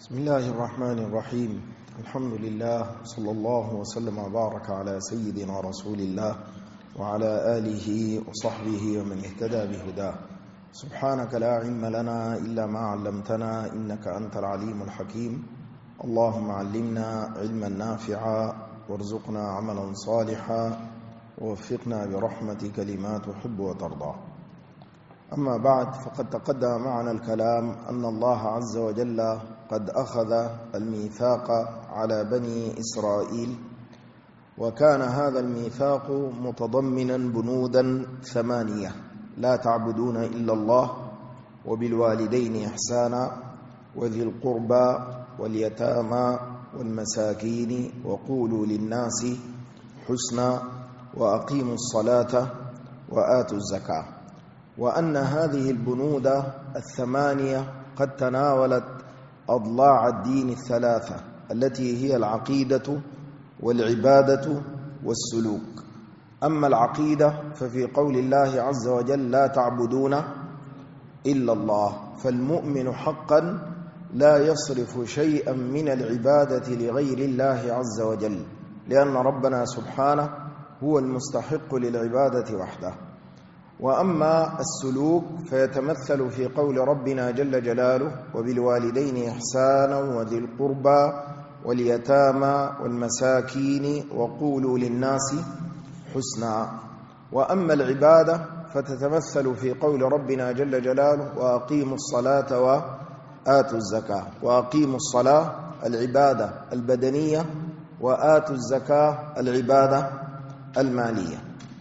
بسم الله الرحمن الرحيم. الحمد لله صلى الله وسلم وبارك على سيدنا رسول الله وعلى آله وصحبه ومن اهتدى بهداه. سبحانك لا علم لنا إلا ما علمتنا إنك أنت العليم الحكيم. اللهم علمنا علما نافعا وارزقنا عملا صالحا ووفقنا برحمتك لما تحب وترضى. أما بعد، فقد تقدم معنا الكلام أن الله عز وجل قد أخذ الميثاق على بني إسرائيل، وكان هذا الميثاق متضمنا بنودا 8: لا تعبدون إلا الله، وبالوالدين إحسانا، وذي القربى واليتامى والمساكين، وقولوا للناس حسنا، وأقيموا الصلاة وآتوا الزكاة. وأن هذه البنود 8 قد تناولت أضلاع الدين 3 التي هي العقيدة والعبادة والسلوك. أما العقيدة ففي قول الله عز وجل لا تعبدون إلا الله، فالمؤمن حقا لا يصرف شيئا من العبادة لغير الله عز وجل، لأن ربنا سبحانه هو المستحق للعبادة وحده. وأما السلوك فيتمثل في قول ربنا جل جلاله وبالوالدين إحسانا وذي القربى واليتامى والمساكين وقولوا للناس حسنا. وأما العبادة فتتمثل في قول ربنا جل جلاله وأقيموا الصلاة وآتوا الزكاة. وأقيموا الصلاة العبادة البدنية، وآتوا الزكاة العبادة المالية.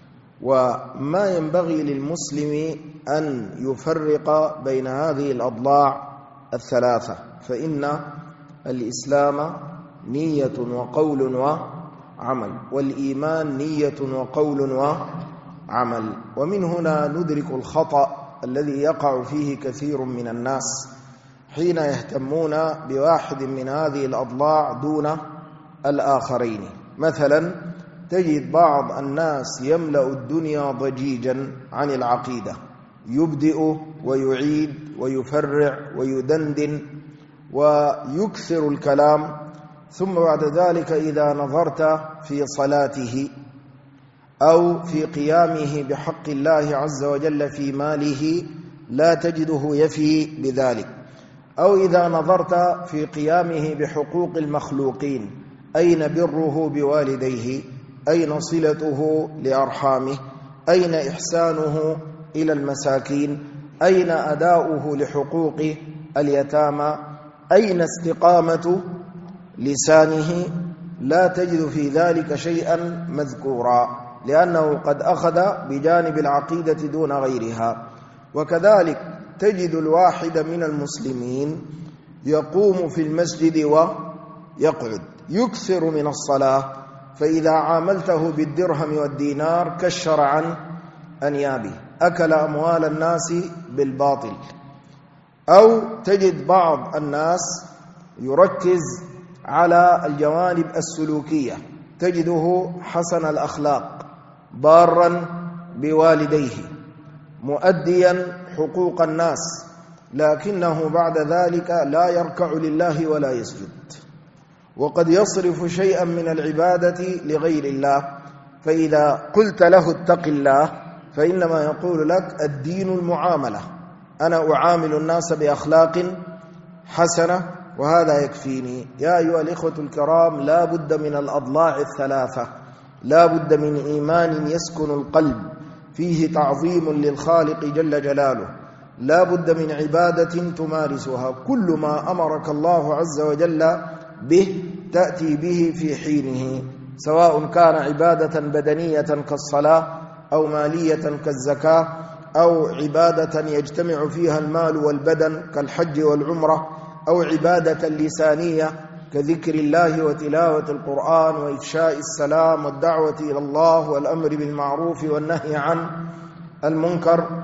وما ينبغي للمسلم أن يفرق بين هذه الأضلاع 3، فإن الإسلام نية وقول وعمل، والإيمان نية وقول وعمل. ومن هنا ندرك الخطأ الذي يقع فيه كثير من الناس حين يهتمون بواحد من هذه الأضلاع دون الآخرين. مثلا تجد بعض الناس يملأ الدنيا ضجيجا عن العقيدة، يبدئ ويعيد ويفرع ويدندن ويكثر الكلام، ثم بعد ذلك إذا نظرت في صلاته أو في قيامه بحق الله عز وجل في ماله لا تجده يفي بذلك، أو إذا نظرت في قيامه بحقوق المخلوقين، أين بره بوالديه؟ أين صلته لأرحامه؟ أين إحسانه إلى المساكين؟ أين أداؤه لحقوق اليتامى؟ أين استقامة لسانه؟ لا تجد في ذلك شيئا مذكورا، لأنه قد أخذ بجانب العقيدة دون غيرها. وكذلك تجد الواحد من المسلمين يقوم في المسجد ويقعد، يكثر من الصلاة، فإذا عاملته بالدرهم والدينار كشر عن أنيابه، أكل أموال الناس بالباطل. أو تجد بعض الناس يركز على الجوانب السلوكية، تجده حسن الأخلاق، بارا بوالديه، مؤديا حقوق الناس، لكنه بعد ذلك لا يركع لله ولا يسجد، وقد يصرف شيئا من العبادة لغير الله. فإذا قلت له اتق الله فإنما يقول لك الدين المعاملة، أنا أعامل الناس بأخلاق حسنة وهذا يكفيني. يا أيها الإخوة الكرام، لا بد من الأضلاع 3، لا بد من إيمان يسكن القلب فيه تعظيم للخالق جل جلاله، لا بد من عبادة تمارسها، كل ما أمرك الله عز وجل به تأتي به في حينه، سواء كان عبادة بدنية كالصلاة، أو مالية كالزكاة، أو عبادة يجتمع فيها المال والبدن كالحج والعمرة، أو عبادة لسانية كذكر الله وتلاوة القرآن وإفشاء السلام والدعوة إلى الله والأمر بالمعروف والنهي عن المنكر،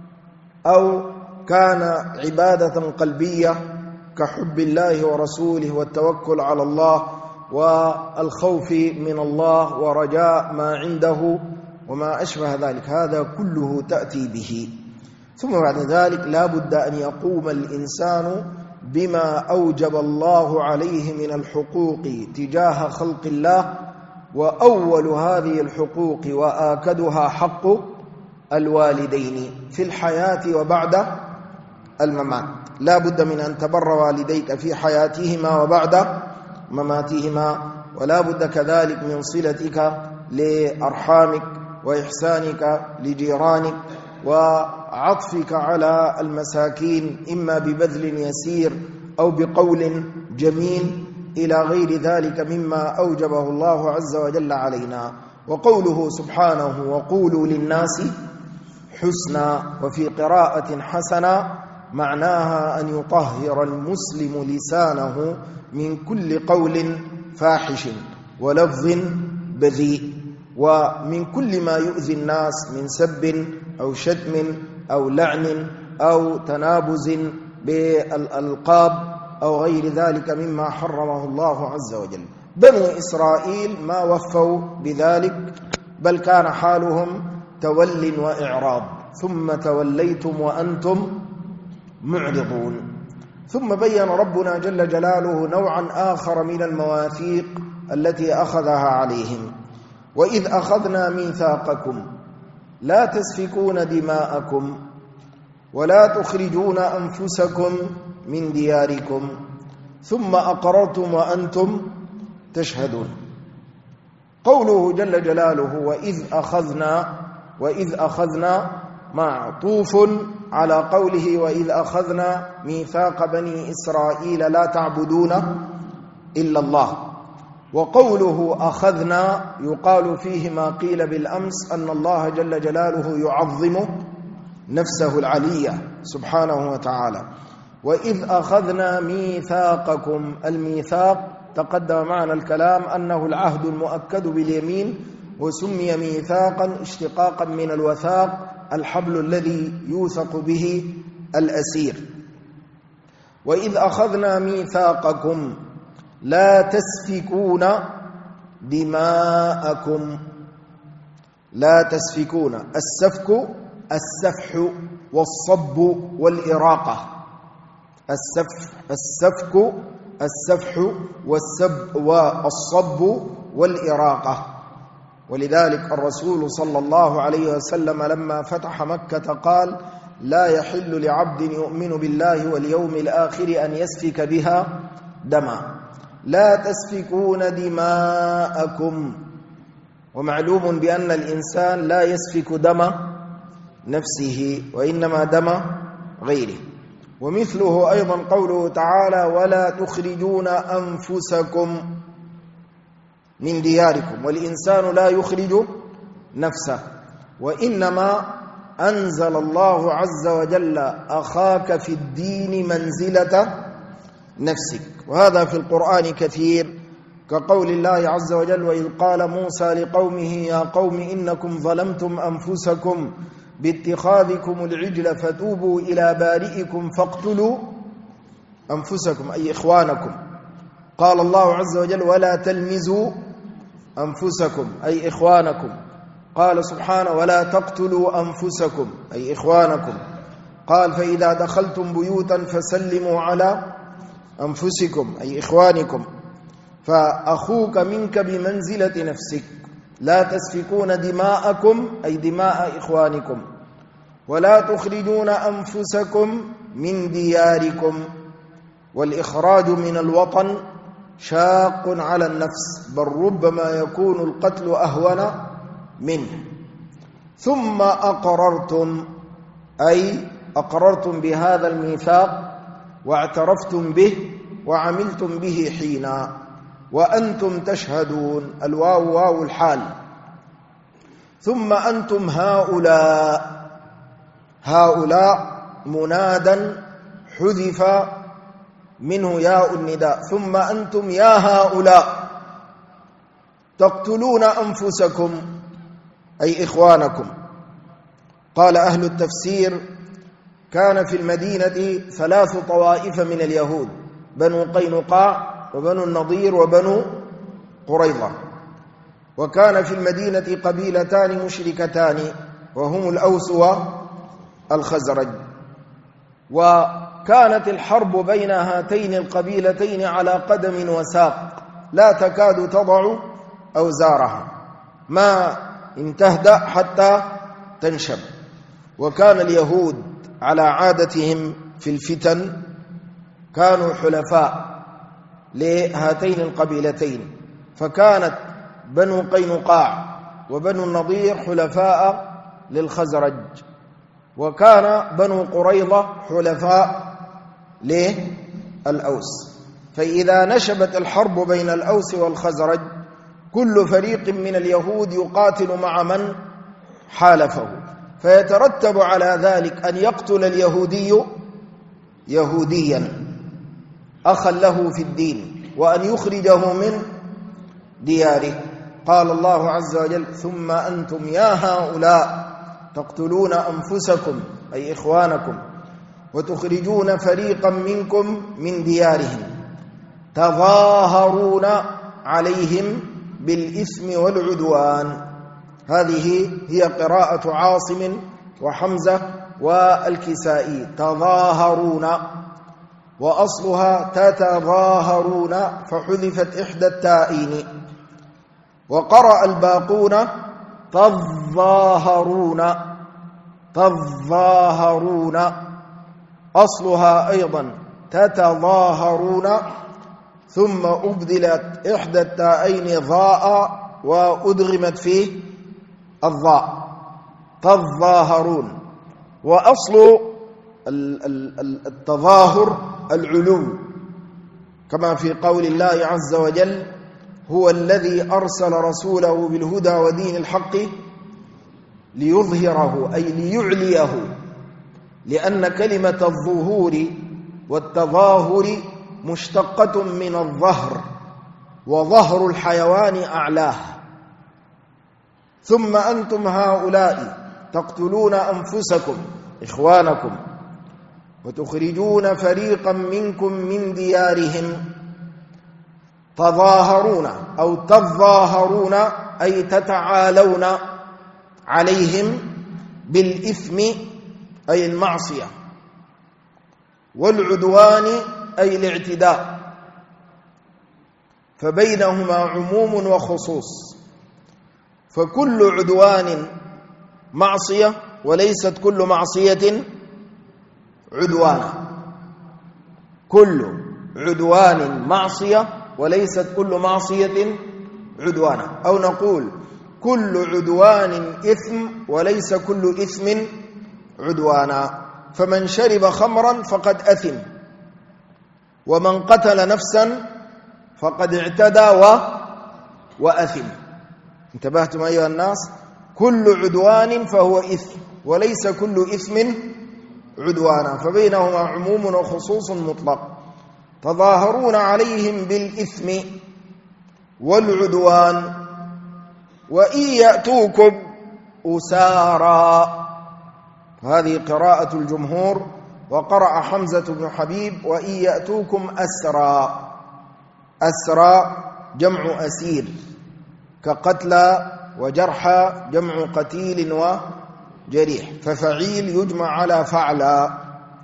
أو كان عبادة قلبية كحب الله ورسوله والتوكل على الله والخوف من الله ورجاء ما عنده وما أشبه ذلك، هذا كله تأتي به. ثم بعد ذلك لا بد أن يقوم الإنسان بما أوجب الله عليه من الحقوق تجاه خلق الله، وأول هذه الحقوق وآكدها حق الوالدين في الحياة وبعد الممات. لا بد من أن تبر والديك في حياتهما وبعد مماتهما، ولا بد كذلك من صلتك لأرحامك وإحسانك لجيرانك وعطفك على المساكين، إما ببذل يسير أو بقول جميل إلى غير ذلك مما أوجبه الله عز وجل علينا. وقوله سبحانه وقولوا للناس حسنا، وفي قراءة حسنا معناها أن يطهر المسلم لسانه من كل قول فاحش ولفظ بذيء، ومن كل ما يؤذي الناس من سب أو شتم أو لعن أو تنابز بالألقاب أو غير ذلك مما حرمه الله عز وجل. بنو إسرائيل ما وفوا بذلك، بل كان حالهم تول وإعراض، ثم توليتم وأنتم معرضون. ثم بين ربنا جل جلاله نوعا آخر من المواثيق التي أخذها عليهم: وإذ أخذنا ميثاقكم لا تسفكون دماءكم ولا تخرجون أنفسكم من دياركم ثم أقررتم وأنتم تشهدون. قوله جل جلاله وإذ أخذنا معطوف على قوله وإذ أخذنا ميثاق بني إسرائيل لا تعبدون إلا الله. وقوله أخذنا يقال فيه ما قيل بالأمس أن الله جل جلاله يعظم نفسه العلية سبحانه وتعالى. وإذ أخذنا ميثاقكم، الميثاق تقدم معنا الكلام أنه العهد المؤكد باليمين، وسمي ميثاقا اشتقاقا من الوثاق، الحبل الذي يوثق به الأسير. وإذ أخذنا ميثاقكم لا تسفكون دماءكم. لا تسفكون، السفح والصب والإراقة. السفح والصب والإراقة. ولذلك الرسول صلى الله عليه وسلم لما فتح مكة قال: لا يحل لعبد يؤمن بالله واليوم الآخر أن يسفك بها دما. لا تسفكون دماءكم. ومعلوم بأن الإنسان لا يسفك دم نفسه وإنما دم غيره. ومثله أيضا قوله تعالى: ولا تخرجون أنفسكم من دياركم. والإنسان لا يخرج نفسه، وإنما أنزل الله عز وجل أخاك في الدين منزلة نفسك. وهذا في القرآن كثير، كقول الله عز وجل: وإذ قال موسى لقومه يا قوم إنكم ظلمتم أنفسكم باتخاذكم العجل فتوبوا إلى بارئكم فاقتلوا أنفسكم أي إخوانكم. قال الله عز وجل: ولا تلمزوا أنفسكم أي إخوانكم. قال سبحانه: ولا تقتلوا أنفسكم أي إخوانكم. قال: فإذا دخلتم بيوتا فسلموا على أنفسكم أي إخوانكم. فأخوك منك بمنزلة نفسك. لا تسفكون دماءكم أي دماء إخوانكم. ولا تخرجون أنفسكم من دياركم. والإخراج من الوطن شاق على النفس، بل ربما يكون القتل أهون منه. ثم أقررتم أي أقررتم بهذا الميثاق واعترفتم به وعملتم به حينا وأنتم تشهدون. الواو واو الحال. ثم أنتم هؤلاء منادا حذف منه ياء النداء. ثم أنتم يا هؤلاء تقتلون أنفسكم أي إخوانكم. قال أهل التفسير: كان في المدينة 3 طوائف من اليهود: بنو قينقاع وبنو النضير وبنو قريظة. وكان في المدينة قبيلتان مشركتان وهم الأوس والخزرج. وكانت الحرب بين هاتين القبيلتين على قدم وساق لا تكاد تضع أوزارها، ما تهدأ حتى تنشب. وكان اليهود على عادتهم في الفتن كانوا حلفاء لهاتين القبيلتين، فكانت بنو قينقاع وبنو النضير حلفاء للخزرج، وكان بنو قريظة حلفاء للأوس. فإذا نشبت الحرب بين الأوس والخزرج كل فريق من اليهود يقاتل مع من حالفه، فيترتب على ذلك أن يقتل اليهودي يهوديا أخا له في الدين وأن يخرجه من دياره. قال الله عز وجل: ثم أنتم يا هؤلاء تقتلون أنفسكم أي إخوانكم وتخرجون فريقا منكم من ديارهم تظاهرون عليهم بالإثم والعدوان. هذه هي قراءة عاصم وحمزة والكسائي، تظاهرون، وأصلها تتظاهرون فحذفت إحدى التائين. وقرأ الباقون تظاهرون، تظاهرون، أصلها أيضا تتظاهرون ثم أبدلت إحدى التائين ضاء وأدغمت فيه الضاء، تظاهرون. وأصل التظاهر العلو، كما في قول الله عز وجل: هو الذي أرسل رسوله بالهدى ودين الحق ليظهره أي ليعليه، لأن كلمة الظهور والتظاهر مشتقة من الظهر، وظهر الحيوان أعلاه. ثم أنتم هؤلاء تقتلون أنفسكم إخوانكم وتخرجون فريقا منكم من ديارهم تظاهرون أو تظاهرون أي تتعالون عليهم بالإثم أي المعصية، والعدوان أي الاعتداء، فبينهما عموم وخصوص، فكل عدوان معصية وليست كل معصية عدوانا، كل عدوان معصية وليست كل معصية عدوانا، أو نقول كل عدوان إثم وليس كل إثم عدوانا. فمن شرب خمرا فقد أثم، ومن قتل نفسا فقد اعتدى وأثم. انتبهتم أيها الناس؟ كل عدوان فهو إثم وليس كل إثم عدوانا، فبينهما عموم وخصوص مطلق. تظاهرون عليهم بالإثم والعدوان وإن يأتوكم أسارا، هذه قراءة الجمهور. وقرأ حمزة بن حبيب: وإن يأتوكم أسرا. أسرا جمع أسير، كقتلى وجرحى جمع قتيل وجريح، ففعيل يجمع على فعلى.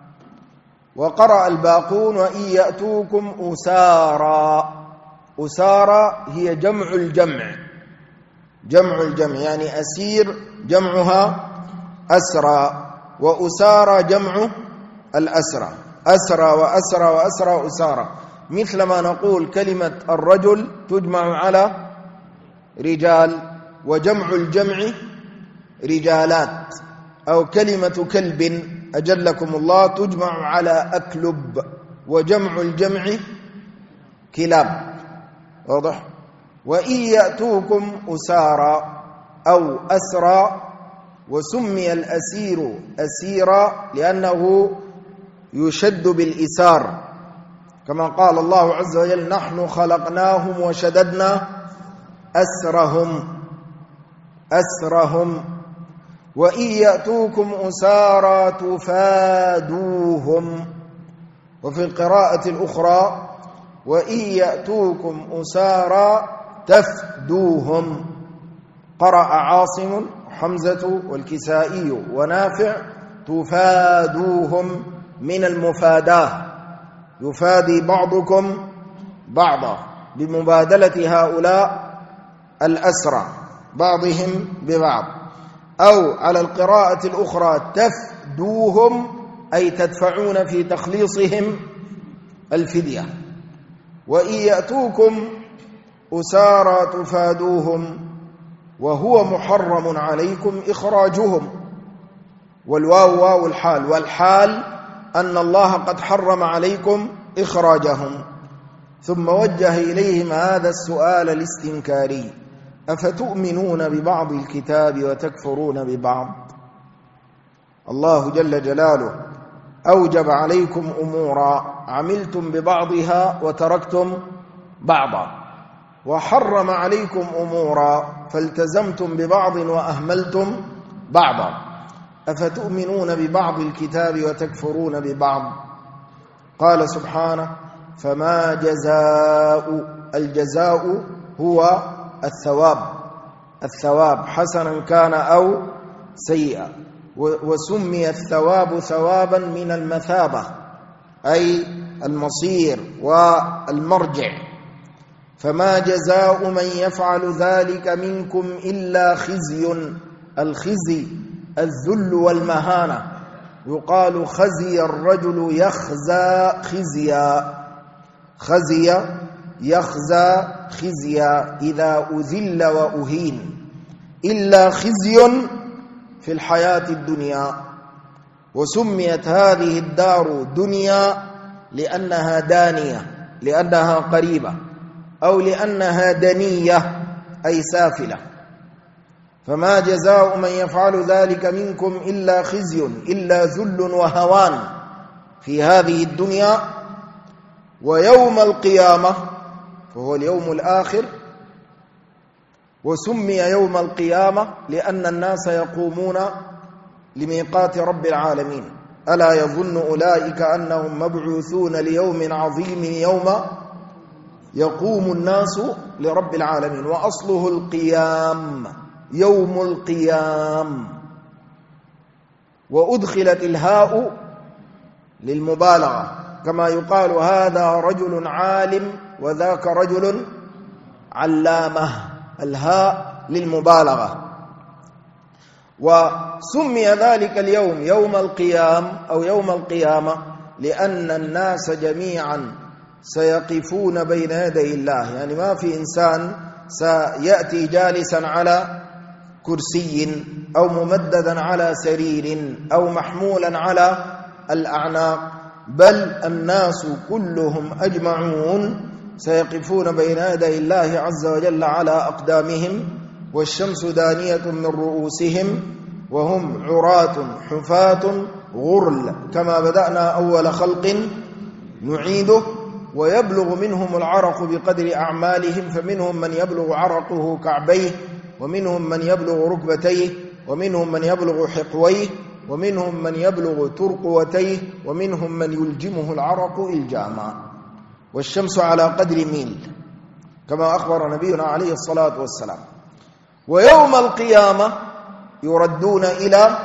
وقرأ الباقون: وإن يأتوكم أسارا. أسارا هي جمع الجمع، جمع الجمع يعني أسير جمعها أسرى، وأسارى جمع الأسرى، أسرى وأسرى وأسرى أسارى. مثل ما نقول كلمة الرجل تجمع على رجال، وجمع الجمع رجالات، أو كلمة كلب أجلكم الله تجمع على أكلب، وجمع الجمع كلاب. واضح؟ وإن يأتوكم أسارى أو أسرى. وسمي الأسير أسيرا لأنه يشد بالإسار، كما قال الله عز وجل: نحن خلقناهم وشددنا أسرهم، أسرهم. وإن يأتوكم أسارى تفادوهم. وفي القراءة الأخرى: وإن يأتوكم أسارى تفدوهم. قرأ عاصم حمزة والكسائي ونافع: تفادوهم من المفاداة، يفادي بعضكم بعضا بمبادلة هؤلاء الأسرى بعضهم ببعض، أو على القراءة الأخرى تفدوهم أي تدفعون في تخليصهم الفدية. وإن يأتوكم أسارى تفادوهم وهو محرم عليكم إخراجهم، والواو واو الحال، والحال أن الله قد حرم عليكم إخراجهم. ثم وجه إليهم هذا السؤال الاستنكاري: أفتؤمنون ببعض الكتاب وتكفرون ببعض؟ الله جل جلاله أوجب عليكم أمورا عملتم ببعضها وتركتم بعضا، وحرم عليكم أمورا فالتزمتم ببعض وأهملتم بعضا. أفتؤمنون ببعض الكتاب وتكفرون ببعض؟ قال سبحانه: فما جزاء، الجزاء هو الثواب حسنا كان أو سيئا، وسمي الثواب ثوابا من المثابة أي المصير والمرجع. فما جزاء من يفعل ذلك منكم إلا خزي، الخزي الذل والمهانة، يقال خزي الرجل يخزى خزيا، خزي يخزى خزيا إذا أذل وأهين، إلا خزي في الحياة الدنيا. وسميت هذه الدار دنيا لأنها دانية، لأنها قريبة، أو لأنها دنية أي سافلة. فما جزاء من يفعل ذلك منكم إلا خزي، إلا ذل وهوان في هذه الدنيا. ويوم القيامة فهو اليوم الآخر، وسمي يوم القيامة لأن الناس يقومون لميقات رب العالمين. ألا يظن أولئك أنهم مبعوثون ليوم عظيم يوم يقوم الناس لرب العالمين، وأصله القيام، يوم القيام. وأدخلت الهاء للمبالغة، كما يقال هذا رجل عالم وذاك رجل علامة، الهاء للمبالغة. وسمي ذلك اليوم يوم القيام أو يوم القيامة لأن الناس جميعا سيقفون بين يدي الله، يعني ما في إنسان سيأتي جالسا على كرسي أو ممددا على سرير أو محمولا على الأعناق، بل الناس كلهم أجمعون سيقفون بين يدي الله عز وجل على أقدامهم، والشمس دانية من رؤوسهم وهم عراة حفاة غرل كما بدأنا أول خلق نعيده. ويبلغ منهم العرق بقدر أعمالهم، فمنهم من يبلغ عرقه كعبيه، ومنهم من يبلغ ركبتيه، ومنهم من يبلغ حقويه، ومنهم من يبلغ ترقوتيه، ومنهم من يلجمه العرق إلجاما. والشمس على قدر ميل كما أخبر نبينا عليه الصلاة والسلام. ويوم القيامة يردون إلى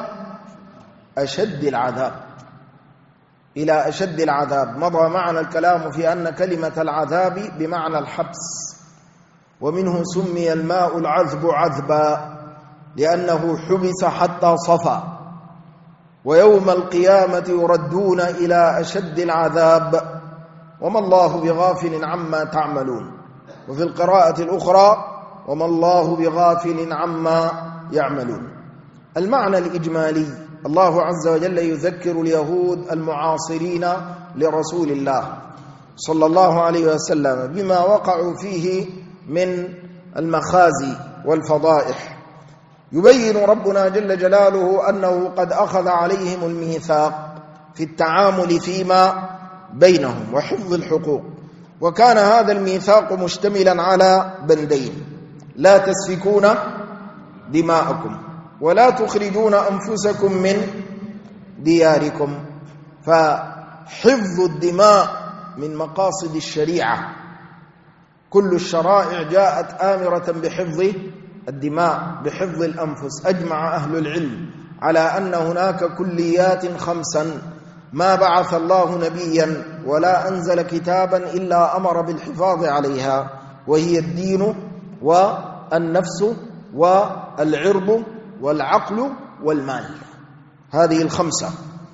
أشد العذاب، إلى أشد العذاب. مضى معنا الكلام في أن كلمة العذاب بمعنى الحبس، ومنه سمي الماء العذب عذبا لأنه حبس حتى صفى. ويوم القيامة يردون إلى أشد العذاب وما الله بغافل عما تعملون. وفي القراءة الأخرى وما الله بغافل عما يعملون. المعنى الإجمالي: الله عز وجل يذكر اليهود المعاصرين لرسول الله صلى الله عليه وسلم بما وقعوا فيه من المخازي والفضائح. يبين ربنا جل جلاله أنه قد أخذ عليهم الميثاق في التعامل فيما بينهم وحفظ الحقوق، وكان هذا الميثاق مشتملا على بندين: لا تسفكون دماءكم ولا تخرجون أنفسكم من دياركم. فحفظ الدماء من مقاصد الشريعة، كل الشرائع جاءت آمرة بحفظ الدماء، بحفظ الأنفس. أجمع أهل العلم على أن هناك كليات 5 ما بعث الله نبيا ولا أنزل كتابا إلا أمر بالحفاظ عليها، وهي الدين والنفس والعرض والعقل والمال، هذه الخمسة.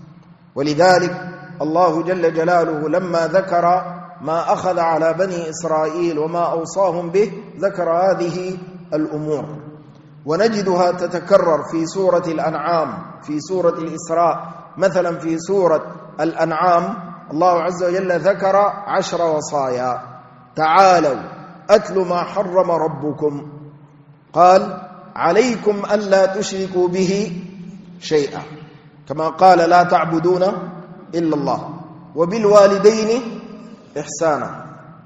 ولذلك الله جل جلاله لما ذكر ما أخذ على بني إسرائيل وما أوصاهم به ذكر هذه الأمور، ونجدها تتكرر في سورة الأنعام، في سورة الإسراء. مثلا في سورة الأنعام الله عز وجل ذكر 10 وصايا: تعالوا أتل ما حرم ربكم، قال عليكم ألا تشركوا به شيئا، كما قال لا تعبدون إلا الله، وبالوالدين إحسانا،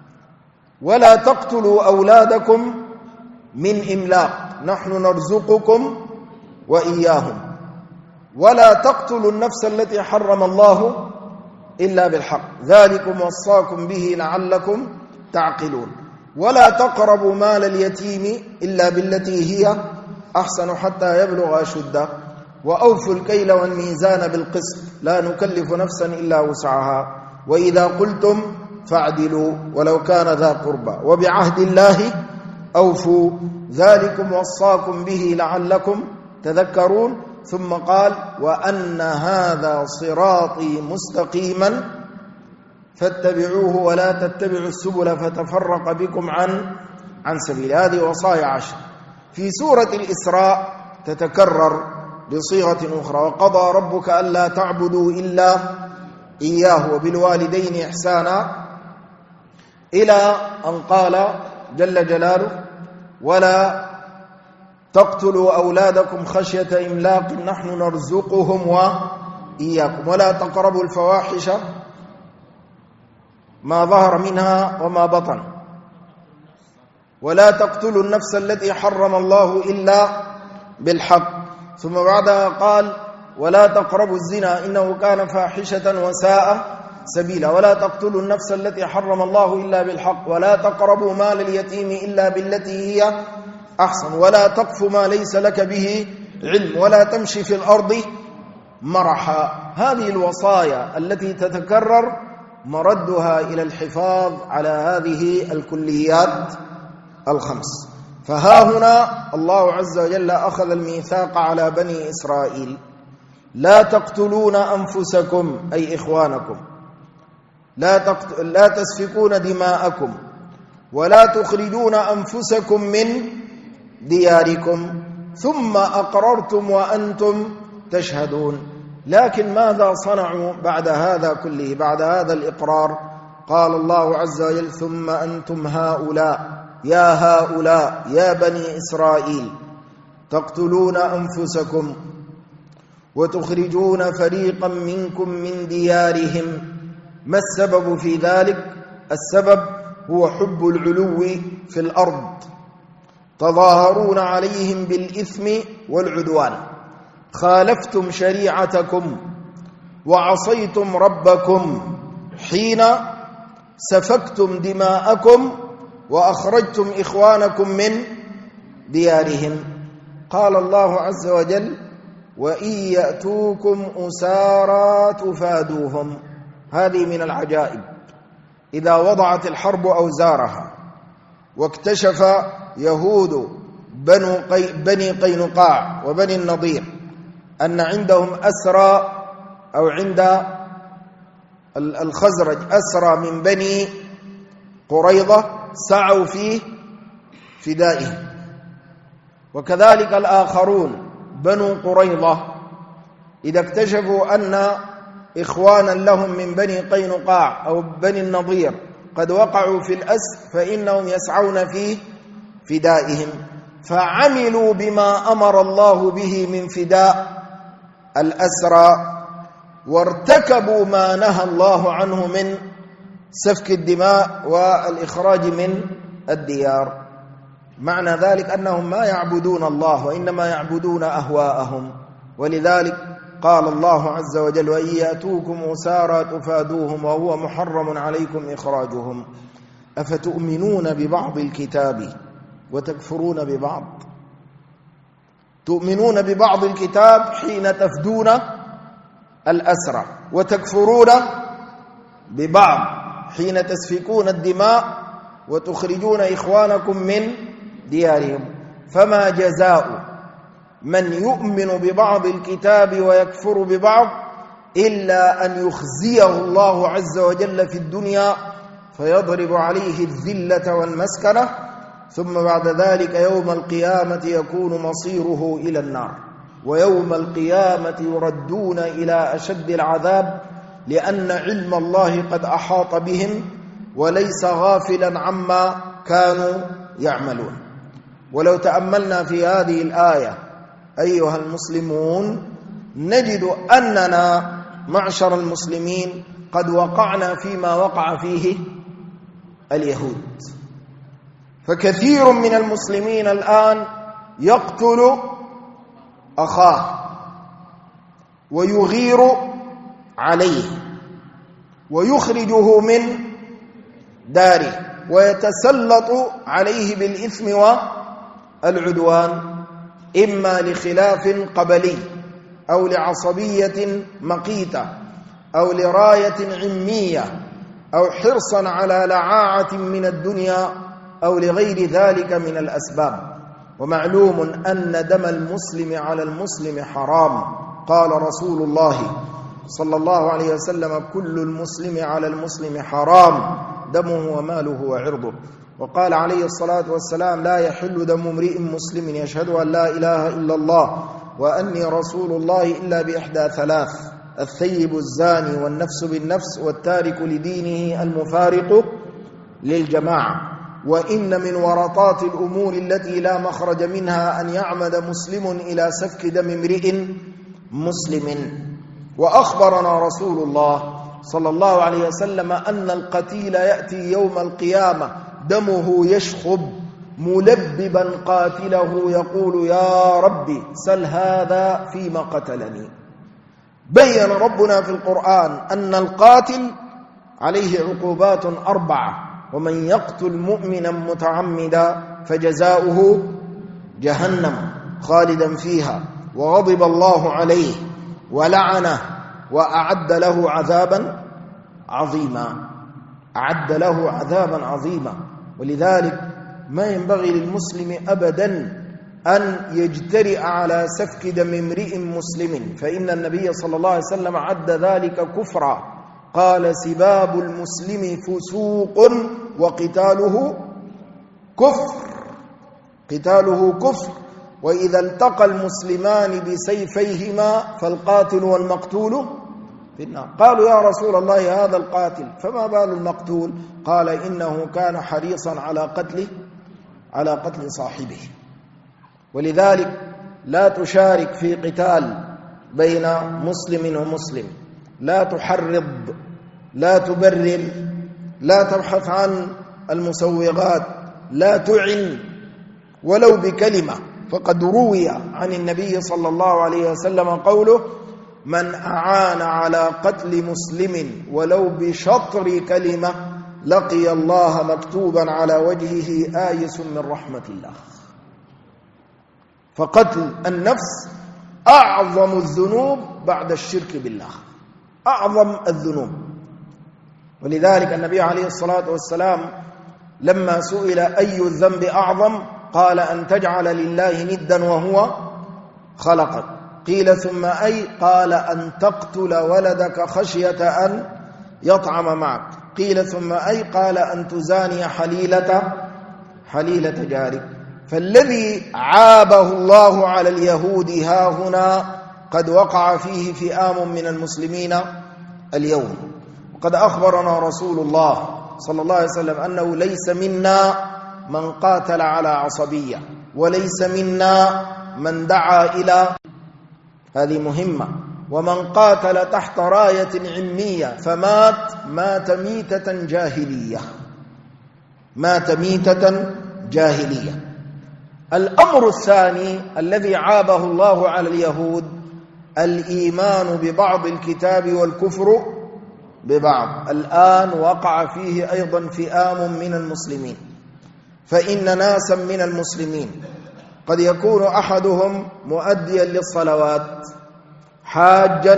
ولا تقتلوا أولادكم من إملاق، نحن نرزقكم وإياهم، ولا تقتلوا النفس التي حرم الله إلا بالحق، ذلكم وصاكم به لعلكم تعقلون، ولا تقربوا مال اليتيم إلا بالتي هي أحسن حتى يبلغ أشده، وأوفوا الكيل والميزان بالقسط، لا نكلف نفسا إلا وسعها، وإذا قلتم فاعدلوا ولو كان ذا قربى، وبعهد الله أوفوا، ذلكم وصاكم به لعلكم تذكرون. ثم قال وأن هذا صراطي مستقيما فاتبعوه ولا تتبعوا السبل فتفرق بكم عن سبيل. هذه وصايا 10. في سورة الإسراء تتكرر بصيغة أخرى: وقضى ربك ألا تعبدوا إلا إياه وبالوالدين إحسانا، إلى أن قال جل جلاله: ولا تقتلوا أولادكم خشية إملاق نحن نرزقهم وإياكم، ولا تقربوا الفواحش ما ظهر منها وما بطن، ولا تقتلوا النفس التي حرم الله إلا بالحق. ثم بعدها قال: ولا تقربوا الزنا إنه كان فاحشة وساء سبيلا، ولا تقتلوا النفس التي حرم الله إلا بالحق، ولا تقربوا مال اليتيم إلا بالتي هي أحسن، ولا تقف ما ليس لك به علم، ولا تمشي في الأرض مرحا. هذه الوصايا التي تتكرر مردها إلى الحفاظ على هذه الكليات الخمس. فها هنا الله عز وجل أخذ الميثاق على بني إسرائيل: لا تقتلون أنفسكم أي إخوانكم، لا تسفكون دماءكم، ولا تخرجون أنفسكم من دياركم، ثم أقررتم وأنتم تشهدون. لكن ماذا صنعوا بعد هذا كله، بعد هذا الإقرار؟ قال الله عز وجل: ثم أنتم هؤلاء يا بني إسرائيل تقتلون أنفسكم وتخرجون فريقا منكم من ديارهم. ما السبب في ذلك؟ السبب هو حب العلو في الأرض، تظاهرون عليهم بالإثم والعدوان، خالفتم شريعتكم وعصيتم ربكم حين سفكتم دماءكم وأخرجتم إخوانكم من ديارهم. قال الله عز وجل: وإن يأتوكم أسارى تفادوهم. هذه من العجائب. إذا وضعت الحرب أوزارها واكتشف يهود بني قينقاع وبني النضير أن عندهم أسرى، أو عند الخزرج أسرى من بني قريظة، سعوا في فدائهم. وكذلك الآخرون بنو قريظة إذا اكتشفوا أن إخوانا لهم من بني قينقاع أو بني النضير قد وقعوا في الأسر فإنهم يسعون في فدائهم، فعملوا بما أمر الله به من فداء الأسرى، وارتكبوا ما نهى الله عنه من سفك الدماء والإخراج من الديار. معنى ذلك أنهم ما يعبدون الله وإنما يعبدون أهواءهم. ولذلك قال الله عز وجل: وإن يأتوكم أسارى تفادوهم وهو محرم عليكم إخراجهم أفتؤمنون ببعض الكتاب وتكفرون الأسرى وتكفرون ببعض حين تسفكون الدماء وتخرجون إخوانكم من ديارهم. فما جزاء من يؤمن ببعض الكتاب ويكفر ببعض إلا أن يخزيه الله عز وجل في الدنيا فيضرب عليه الذلة والمسكنة، ثم بعد ذلك يوم القيامة يكون مصيره إلى النار. ويوم القيامة يردون إلى أشد العذاب، لأن علم الله قد أحاط بهم وليس غافلا عما كانوا يعملون. ولو تأملنا في هذه الآية أيها المسلمون نجد أننا معشر المسلمين قد وقعنا فيما وقع فيه اليهود. فكثير من المسلمين الآن يقتل أخاه ويغير عليه ويخرجه من داره ويتسلط عليه بالإثم والعدوان، إما لخلاف قبلي أو لعصبية مقيتة أو لراية عمية أو حرصا على لعاعة من الدنيا أو لغير ذلك من الأسباب. ومعلوم أن دم المسلم على المسلم حرام. قال رسول الله صلى الله عليه وسلم: كل المسلم على المسلم حرام دمه وماله وعرضه. وقال عليه الصلاة والسلام: لا يحل دم امرئ مسلم يشهد أن لا إله إلا الله وأني رسول الله إلا بإحدى ثلاث: الثيب الزاني والنفس بالنفس والتارك لدينه المفارق للجماعة. وإن من ورطات الأمور التي لا مخرج منها أن يعمد مسلم إلى سفك دم امرئ مسلم. وأخبرنا رسول الله صلى الله عليه وسلم أن القتيل يأتي يوم القيامة دمه يشخب ملببا قاتله يقول: يا ربي سل هذا فيما قتلني. بين ربنا في القرآن أن القاتل عليه عقوبات 4: ومن يقتل مؤمنا متعمدا فجزاؤه جهنم خالدا فيها وغضب الله عليه ولعنه وأعد له عذابا عظيما. أعد له عذابا عظيما. ولذلك ما ينبغي للمسلم أبدا أن يجترئ على سفك دم امرئ مسلم، فإن النبي صلى الله عليه وسلم عد ذلك كفرا. قال: سباب المسلم فسوق وقتاله كفر. قتاله كفر. وإذا التقى المسلمان بسيفيهما فالقاتل والمقتول في النار. قالوا: يا رسول الله هذا القاتل فما بال المقتول؟ قال: إنه كان حريصا على قتل صاحبه. ولذلك لا تشارك في قتال بين مسلم ومسلم، لا تحرض، لا تبرر، لا تبحث عن المسوغات، لا تعن ولو بكلمة. فقد روي عن النبي صلى الله عليه وسلم قوله: من أعان على قتل مسلم ولو بشطر كلمة لقي الله مكتوبا على وجهه آيس من رحمة الله. فقتل النفس أعظم الذنوب بعد الشرك بالله، أعظم الذنوب. ولذلك النبي عليه الصلاة والسلام لما سئل أي الذنب أعظم قال: أن تجعل لله ندا وهو خلقك. قيل: ثم أي؟ قال: أن تقتل ولدك خشية أن يطعم معك. قيل: ثم أي؟ قال: أن تزاني حليلة جارك. فالذي عابه الله على اليهود ها هنا قد وقع فيه فئام من المسلمين اليوم. وقد أخبرنا رسول الله صلى الله عليه وسلم أنه ليس منا من قاتل على عصبية، وليس منا من دعا إلى، هذه مهمة، ومن قاتل تحت راية عمية فمات ميتة جاهلية، مات ميتة جاهلية. الأمر الثاني الذي عابه الله على اليهود الإيمان ببعض الكتاب والكفر ببعض. الآن وقع فيه أيضا فئام من المسلمين. فإن ناسا من المسلمين قد يكون أحدهم مؤديا للصلوات، حاجا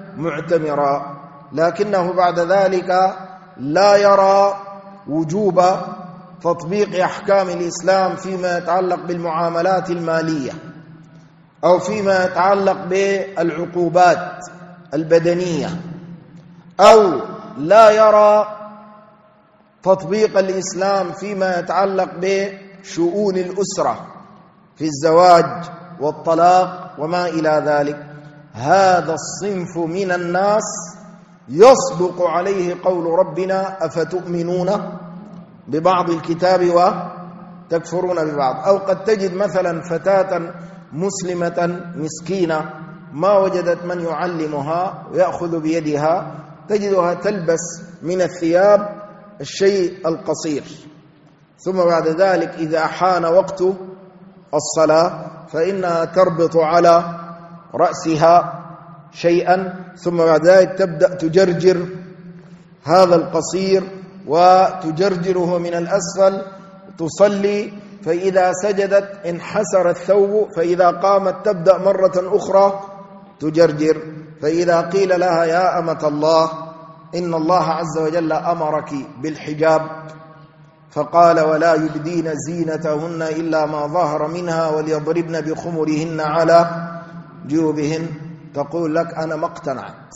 معتمرا، لكنه بعد ذلك لا يرى وجوب تطبيق أحكام الإسلام فيما يتعلق بالمعاملات المالية أو فيما يتعلق بالعقوبات البدنية، أو لا يرى تطبيق الإسلام فيما يتعلق بشؤون الأسرة في الزواج والطلاق وما إلى ذلك. هذا الصنف من الناس يصدق عليه قول ربنا: أفتؤمنون ببعض الكتاب وتكفرون ببعض. أو قد تجد مثلا فتاة مسلمة مسكينة ما وجدت من يعلمها ويأخذ بيدها، تجدها تلبس من الثياب الشيء القصير، ثم بعد ذلك إذا حان وقت الصلاة فإنها تربط على رأسها شيئا، ثم بعد ذلك تبدأ تجرجر هذا القصير وتجرجره من الأسفل، تصلي، فإذا سجدت انحسر الثوب، فإذا قامت تبدأ مرة أخرى تجرجر. فإذا قيل لها: يا أمة الله، إن الله عز وجل أمرك بالحجاب، فقال: ولا يبدين زينتهن إلا ما ظهر منها وليضربن بخمرهن على جيوبهن، تقول لك: أنا ما اقتنعت.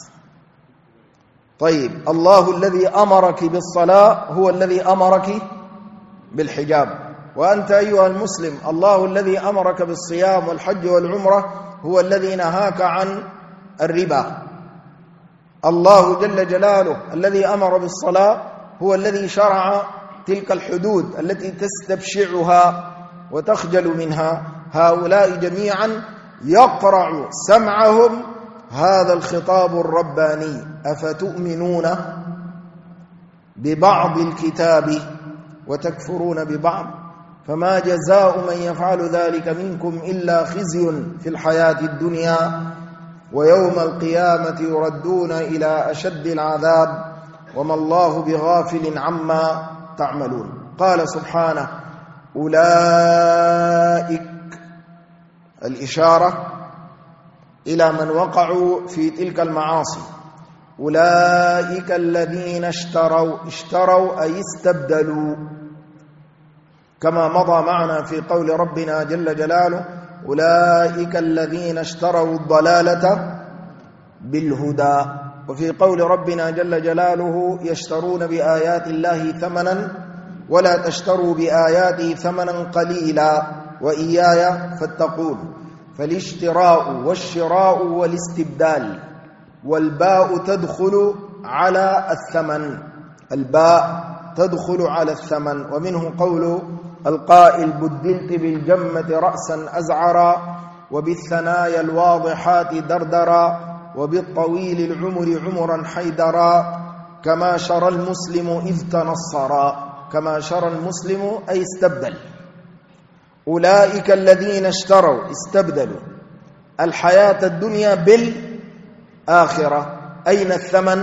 طيب، الله الذي أمرك بالصلاة هو الذي أمرك بالحجاب، وأنت أيها المسلم الله الذي أمرك بالصيام والحج والعمرة هو الذي نهاك عن الربا. الله جل جلاله الذي أمر بالصلاة هو الذي شرع تلك الحدود التي تستبشعها وتخجل منها. هؤلاء جميعا يقرع سمعهم هذا الخطاب الرباني: أفتؤمنون ببعض الكتاب وتكفرون ببعض، فما جزاء من يفعل ذلك منكم إلا خزي في الحياة الدنيا ويوم القيامة يردون إلى أشد العذاب وما الله بغافل عما تعملون. قال سبحانه: أولئك، الإشارة إلى من وقعوا في تلك المعاصي، أولئك الذين اشتروا أي استبدلوا، كما مضى معنا في قول ربنا جل جلاله: أولئك الذين اشتروا الضلالة بالهدى. وفي قول ربنا جل جلاله: يشترون بآيات الله ثمنا ولا تشتروا بآياتي ثمنا قليلا وإياي فاتقون. فالاشتراء والشراء والاستبدال، والباء تدخل على الثمن، الباء تدخل على الثمن. ومنه قول القائل: بدلت بالجمة رأسا أزعرا وبالثنايا الواضحات دردرا وبالطويل العمر عمرا حيدرا كما شرى المسلم إذ تنصرا. كما شرى المسلم أي استبدل. أولئك الذين اشتروا استبدلوا الحياة الدنيا بالآخرة. أين الثمن؟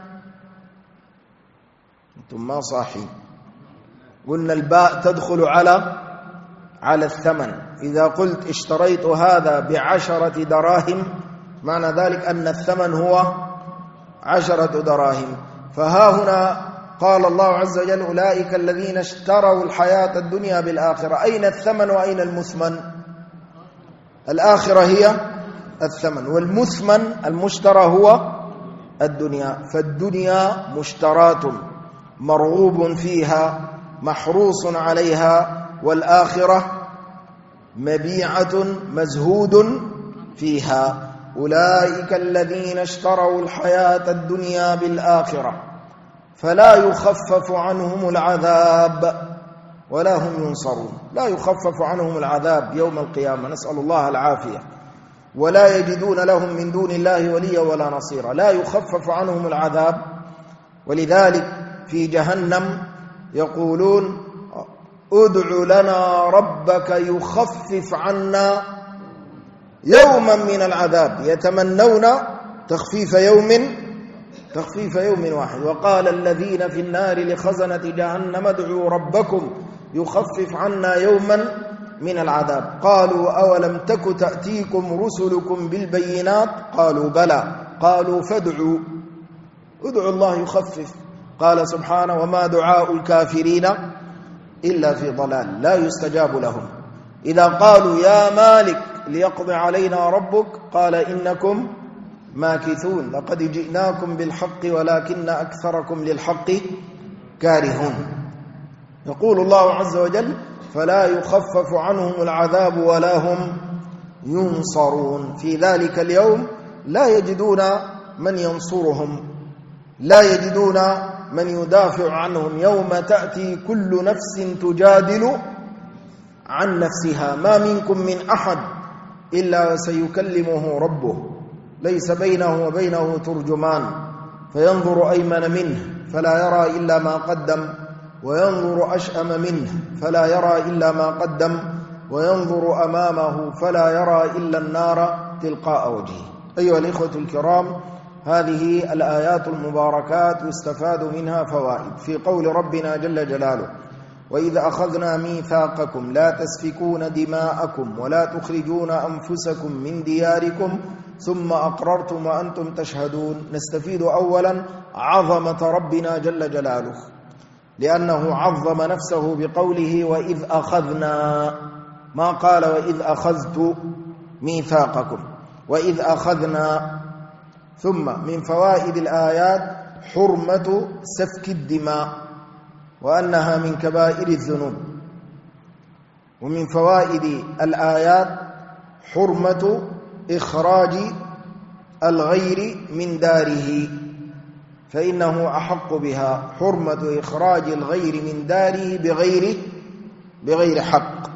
أنتم ما صاحين. قلنا الباء تدخل على الثمن. إذا قلت اشتريت هذا ب10 دراهم معنى ذلك أن الثمن هو 10 دراهم. فها هنا قال الله عز وجل: أولئك الذين اشتروا الحياة الدنيا بالآخرة. أين الثمن وأين المثمن؟ الآخرة هي الثمن، والمثمن المشترى هو الدنيا. فالدنيا مشترات مرغوب فيها محروص عليها، والآخرة مبيعة مزهود فيها. أولئك الذين اشتروا الحياة الدنيا بالآخرة فلا يخفف عنهم العذاب ولا هم ينصرون. لا يخفف عنهم العذاب يوم القيامة، نسأل الله العافية، ولا يجدون لهم من دون الله وليا ولا نصيرا. لا يخفف عنهم العذاب. ولذلك في جهنم يقولون: ادع لنا ربك يخفف عنا يوما من العذاب. يتمنون تخفيف يوم واحد. وقال الذين في النار لخزنة جهنم ادعوا ربكم يخفف عنا يوما من العذاب. قالوا: أولم تك تأتيكم رسلكم بالبينات؟ قالوا: بلى قالوا فادعوا ادعوا الله يخفف. قال سبحانه وما دعاء الكافرين إلا في ضلال لا يستجاب لهم. إذا قالوا يا مالك ليقضي علينا ربك قال إنكم ماكثون لقد جئناكم بالحق ولكن أكثركم للحق كارهون. يقول الله عز وجل فلا يخفف عنهم العذاب ولا هم ينصرون. في ذلك اليوم لا يجدون من ينصرهم، لا يجدون من يدافع عنهم. يوم تأتي كل نفس تجادل عن نفسها ما منكم من أحد إلا وسيكلمه ربه ليس بينه وبينه ترجمان فينظر أيمن منه فلا يرى إلا ما قدم وينظر أشأم منه فلا يرى إلا ما قدم وينظر أمامه فلا يرى إلا النار تلقاء وجهه. أيها الإخوة الكرام، هذه الآيات المباركات يستفاد منها فوائد. في قول ربنا جل جلاله وإذ أخذنا ميثاقكم لا تسفكون دماءكم ولا تخرجون أنفسكم من دياركم ثم أقررتم وأنتم تشهدون. نستفيد أولا عظمة ربنا جل جلاله لأنه عظم نفسه بقوله وإذ أخذنا، ما قال وإذ أخذت ميثاقكم، وإذ أخذنا. ثم من فوائد الآيات حرمة سفك الدماء وأنها من كبائر الذنوب. ومن فوائد الآيات حرمة إخراج الغير من داره فإنه أحق بها، حرمة إخراج الغير من داره بغير حق.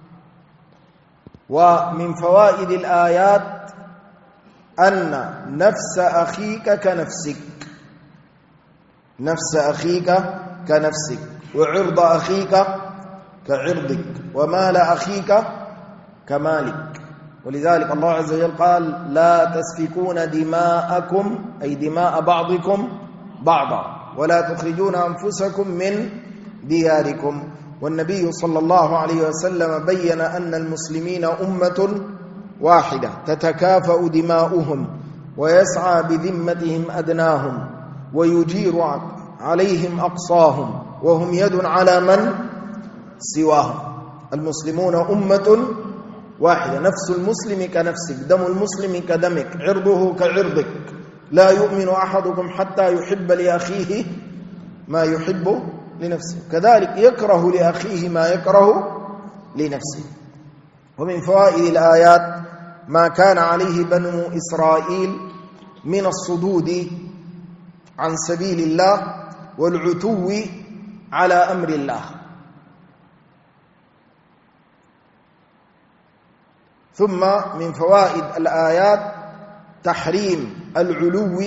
ومن فوائد الآيات أن نفس أخيك كنفسك، نفس أخيك كنفسك، وعرض أخيك كعرضك، ومال أخيك كمالك. ولذلك الله عز وجل قال لا تسفكون دماءكم أي دماء بعضكم بعضا ولا تخرجون أنفسكم من دياركم. والنبي صلى الله عليه وسلم بين أن المسلمين أمة واحدة تتكافأ دماؤهم ويسعى بذمتهم أدناهم ويجير عليهم أقصاهم وهم يد على من سواهم. المسلمون أمة واحدة، نفس المسلم كنفسك، دم المسلم كدمك، عرضه كعرضك. لا يؤمن أحدكم حتى يحب لأخيه ما يحب لنفسه، كذلك يكره لأخيه ما يكره لنفسه. ومن فوائد الآيات ما كان عليه بنو إسرائيل من الصدود عن سبيل الله والعتو على أمر الله. ثم من فوائد الآيات تحريم العلو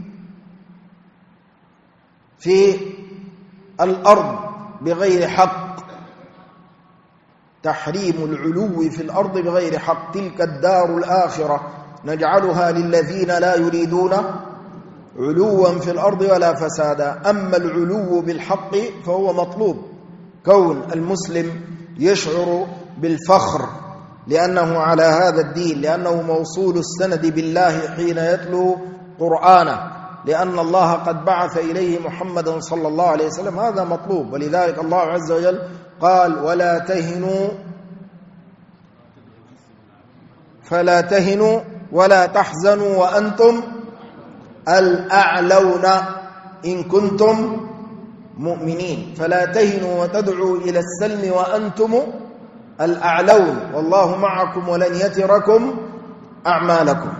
في الأرض بغير حق، تحريم العلو في الأرض بغير حق. تلك الدار الآخرة نجعلها للذين لا يريدون علوا في الأرض ولا فسادا. أما العلو بالحق فهو مطلوب، كون المسلم يشعر بالفخر لأنه على هذا الدين، لأنه موصول السند بالله حين يتلو قرآنه، لأن الله قد بعث إليه محمدا صلى الله عليه وسلم، هذا مطلوب. ولذلك الله عز وجل قال ولا تهنوا فلا تهنوا ولا تحزنوا وأنتم الأعلون إن كنتم مؤمنين. فلا تهنوا وتدعوا إلى السلم وأنتم الأعلون والله معكم ولن يتركم أعمالكم.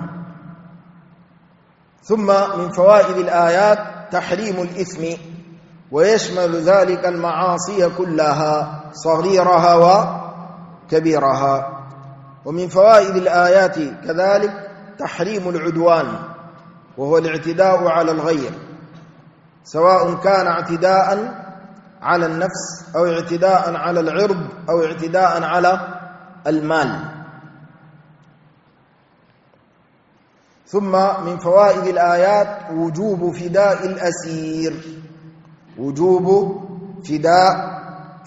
ثم من فوائد الآيات تحريم الإثم، ويشمل ذلك المعاصي كلها صغيرها وكبيرها. ومن فوائد الآيات كذلك تحريم العدوان، وهو الاعتداء على الغير، سواء كان اعتداء على النفس أو اعتداء على العرض أو اعتداء على المال. ثم من فوائد الآيات وجوب فداء الأسير، وجوب فداء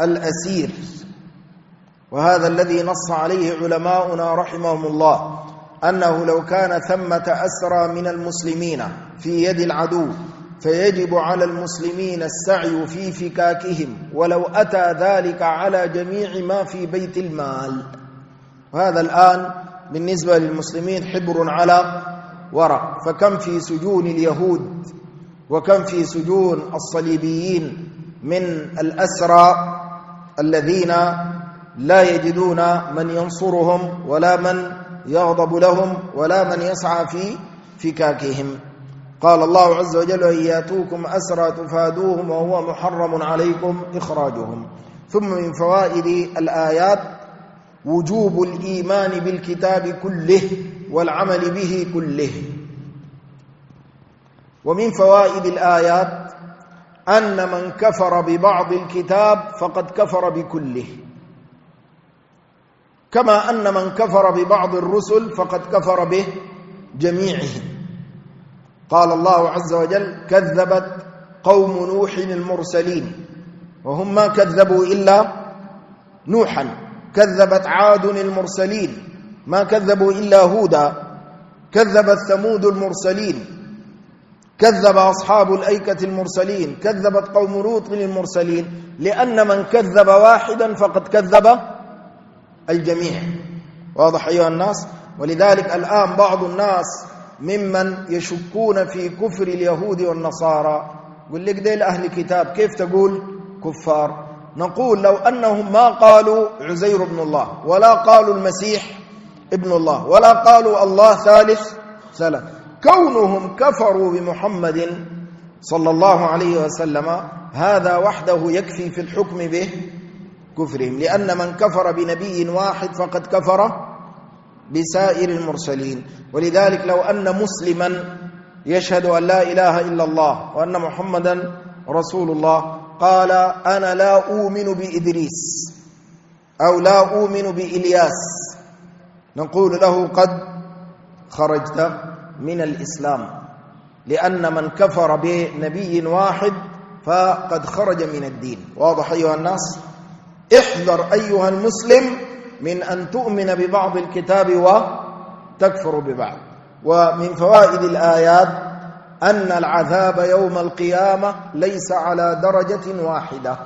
الأسير، وهذا الذي نص عليه علماؤنا رحمهم الله، أنه لو كان ثمة أسرى من المسلمين في يد العدو فيجب على المسلمين السعي في فكاكهم ولو أتى ذلك على جميع ما في بيت المال. وهذا الآن بالنسبة للمسلمين حبر على ورق، فكم في سجون اليهود وكم في سجون الصليبيين من الأسرى الذين لا يجدون من ينصرهم ولا من يغضب لهم ولا من يسعى في فكاكهم. قال الله عز وجل: إن ياتوكم أسرى تفادوهم وهو محرم عليكم إخراجهم. ثم من فوائد الآيات وجوب الإيمان بالكتاب كله والعمل به كله. ومن فوائد الآيات أن من كفر ببعض الكتاب فقد كفر بكله، كما أن من كفر ببعض الرسل فقد كفر به جميعهم. قال الله عز وجل: كذبت قوم نوح المرسلين، وهم ما كذبوا إلا نوحا. كذبت عاد المرسلين، ما كذبوا إلا هودا. كذبت ثمود المرسلين، كذب أصحاب الأيكة المرسلين، كذبت قوم لوط المرسلين، لأن من كذب واحدا فقد كذب الجميع. واضح أيها الناس؟ ولذلك الآن بعض الناس ممن يشكون في كفر اليهود والنصارى يقول لك ديل أهل كتاب، كيف تقول كفار؟ نقول لو أنهم ما قالوا عزير ابن الله، ولا قالوا المسيح ابن الله، ولا قالوا الله ثالث ثلاث، كونهم كفروا بمحمد صلى الله عليه وسلم هذا وحده يكفي في الحكم به كفرهم، لأن من كفر بنبي واحد فقد كفر بسائر المرسلين. ولذلك لو أن مسلما يشهد أن لا إله إلا الله وأن محمدا رسول الله قال: أنا لا أؤمن بإدريس أو لا أؤمن بإلياس، نقول له: قد خرجت من الإسلام، لأن من كفر بنبي واحد فقد خرج من الدين. واضح أيها الناس؟ احذر أيها المسلم من أن تؤمن ببعض الكتاب وتكفر ببعض. ومن فوائد الآيات أن العذاب يوم القيامة ليس على درجة واحدة،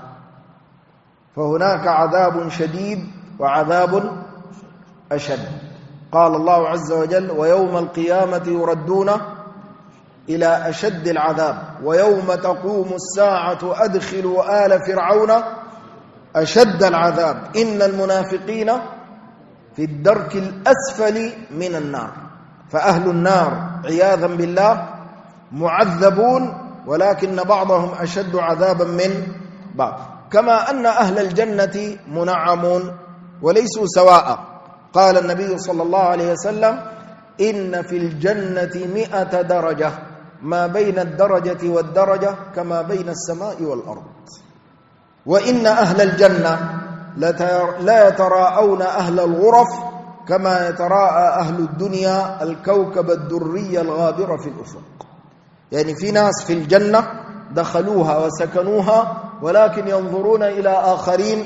فهناك عذاب شديد وعذاب أشد. قال الله عز وجل: ويوم القيامة يردون إلى أشد العذاب ويوم تقوم الساعة أدخلوا آل فرعون أشد العذاب إن المنافقين في الدرك الأسفل من النار. فأهل النار عياذا بالله معذبون، ولكن بعضهم أشد عذابا من بعض، كما أن أهل الجنة منعمون وليسوا سواء. قال النبي صلى الله عليه وسلم: إن في الجنة 100 درجة، ما بين الدرجة والدرجة كما بين السماء والأرض. وإن أهل الجنة لا يتراءون أهل الغرف كما يتراءى أهل الدنيا الكوكب الدري الغابر في الأفق. يعني في ناس في الجنة دخلوها وسكنوها، ولكن ينظرون إلى آخرين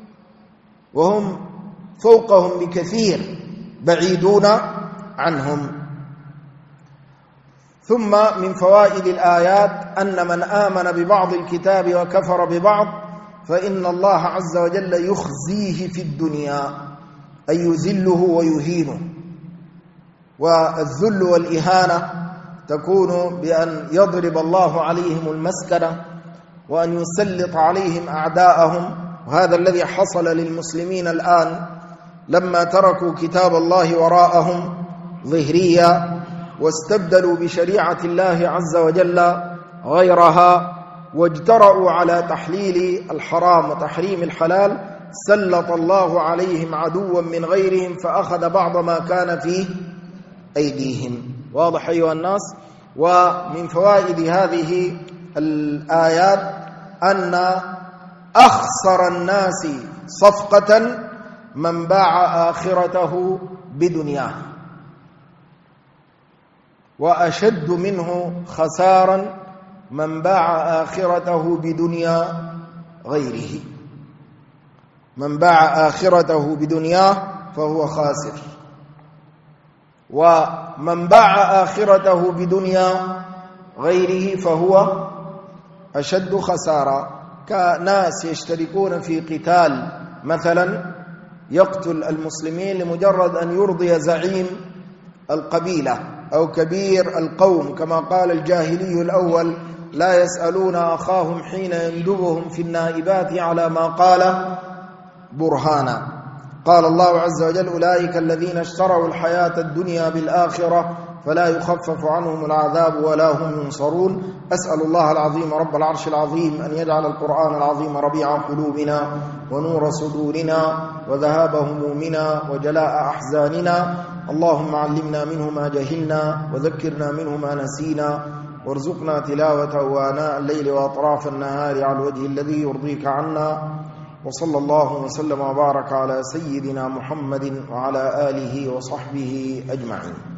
وهم فوقهم بكثير بعيدون عنهم. ثم من فوائد الآيات أن من آمن ببعض الكتاب وكفر ببعض فإن الله عز وجل يخزيه في الدنيا، أي يذله ويهينه. والذل والإهانة تكون بأن يضرب الله عليهم المسكنة وأن يسلط عليهم أعداءهم. وهذا الذي حصل للمسلمين الآن لما تركوا كتاب الله وراءهم ظهريا واستبدلوا بشريعة الله عز وجل غيرها، واجترأوا على تحليل الحرام وتحريم الحلال، سلط الله عليهم عدوا من غيرهم فأخذ بعض ما كان في أيديهم. واضح أيها الناس؟ ومن فوائد هذه الآيات أن أخسر الناس صفقة من باع آخرته بدنياه، وأشد منه خسارا من باع آخرته بدنيا غيره. من باع آخرته بدنياه فهو خاسر. ومن باع آخرته بدنيا غيره فهو أشد خسارة. كناس يشتركون في قتال مثلا، يقتل المسلمين لمجرد أن يرضي زعيم القبيلة أو كبير القوم، كما قال الجاهلي الأول: لا يسألون أخاهم حين يندبهم في النائبات على ما قال برهانا. قال الله عز وجل: أولئك الذين اشتروا الحياة الدنيا بالآخرة فلا يخفف عنهم العذاب ولا هم ينصرون. أسأل الله العظيم رب العرش العظيم أن يجعل القرآن العظيم ربيع قلوبنا ونور صدورنا وذهاب همومنا وجلاء أحزاننا. اللهم علمنا منه ما جهلنا وذكرنا منه ما نسينا، وارزقنا تلاوته آناء الليل وأطراف النهار على الوجه الذي يرضيك عنا. وصلى الله وسلم وبارك على سيدنا محمد وعلى آله وصحبه أجمعين.